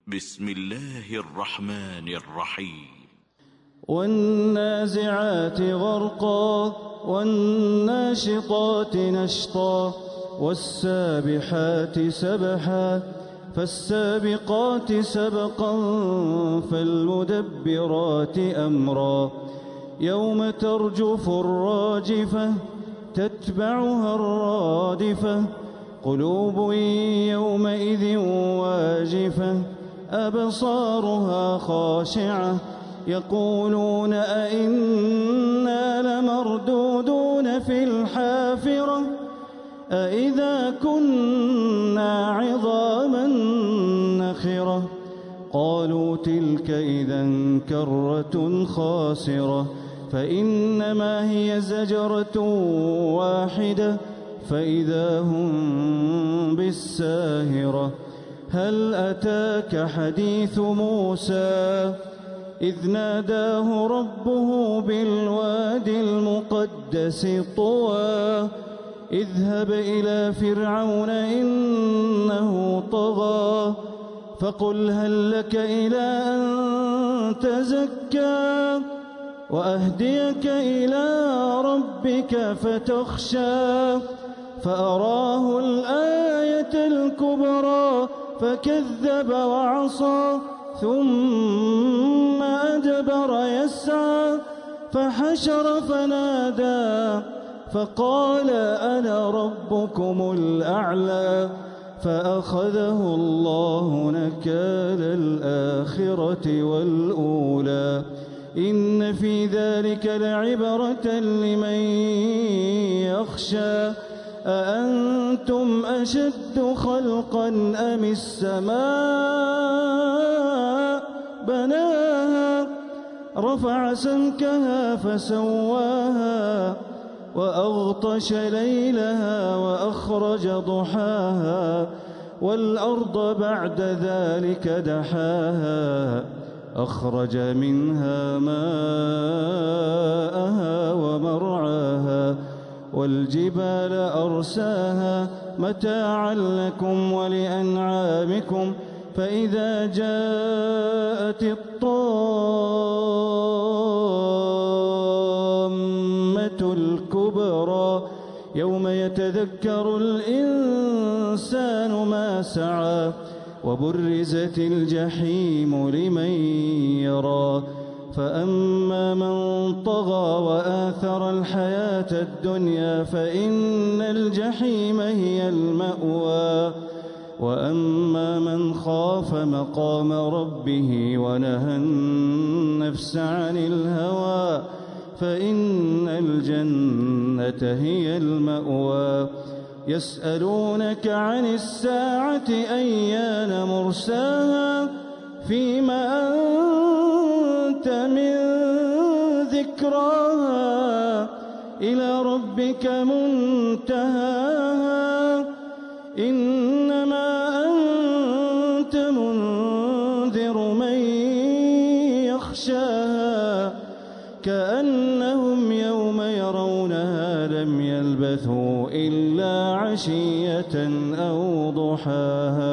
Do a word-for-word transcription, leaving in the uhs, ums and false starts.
بسم الله الرحمن الرحيم. والنازعات غرقا والناشطات نشطا والسابحات سبحا فالسابقات سبقا فالمدبرات أمرا يوم ترجف الراجفة تتبعها الرادفة قلوب يومئذ واجفة أبصارها خاشعة يقولون أئنا لمردودون في الحافرة أئذا كنا عظاما نخرة قالوا تلك إذا كرة خاسرة فإنما هي زجرة واحدة فإذا هم بالساهرة هل أتاك حديث موسى إذ ناداه ربه بالوادي المقدس طوى اذهب إلى فرعون إنه طغى فقل هل لك إلى أن تزكى وأهديك إلى ربك فتخشى فأراه الآية الكبرى فكذب وعصى ثم أدبر يسعى فحشر فنادى فقال أنا ربكم الأعلى فأخذه الله نكال الآخرة والأولى إن في ذلك لعبرة لمن يخشى أأنتم أشد خلقا أم السماء بناها رفع سمكها فسواها وأغطش ليلها وأخرج ضحاها والأرض بعد ذلك دحاها أخرج منها ماءها ومرعاها والجبال أرساها متاعا لكم ولأنعامكم فإذا جاءت الطامة الكبرى يوم يتذكر الإنسان ما سعى وبرزت الجحيم لمن يرى فأما من طغى وآثر الحياة الدنيا فإن الجحيم هي المأوى وأما من خاف مقام ربه ونهى النفس عن الهوى فإن الجنة هي المأوى يسألونك عن الساعة أيان مرساها فيما أنت من ذكراها إلى ربك منتهاها إنما أنت منذر من يخشاها كأنهم يوم يرونها لم يلبثوا إلا عشية أو ضحاها.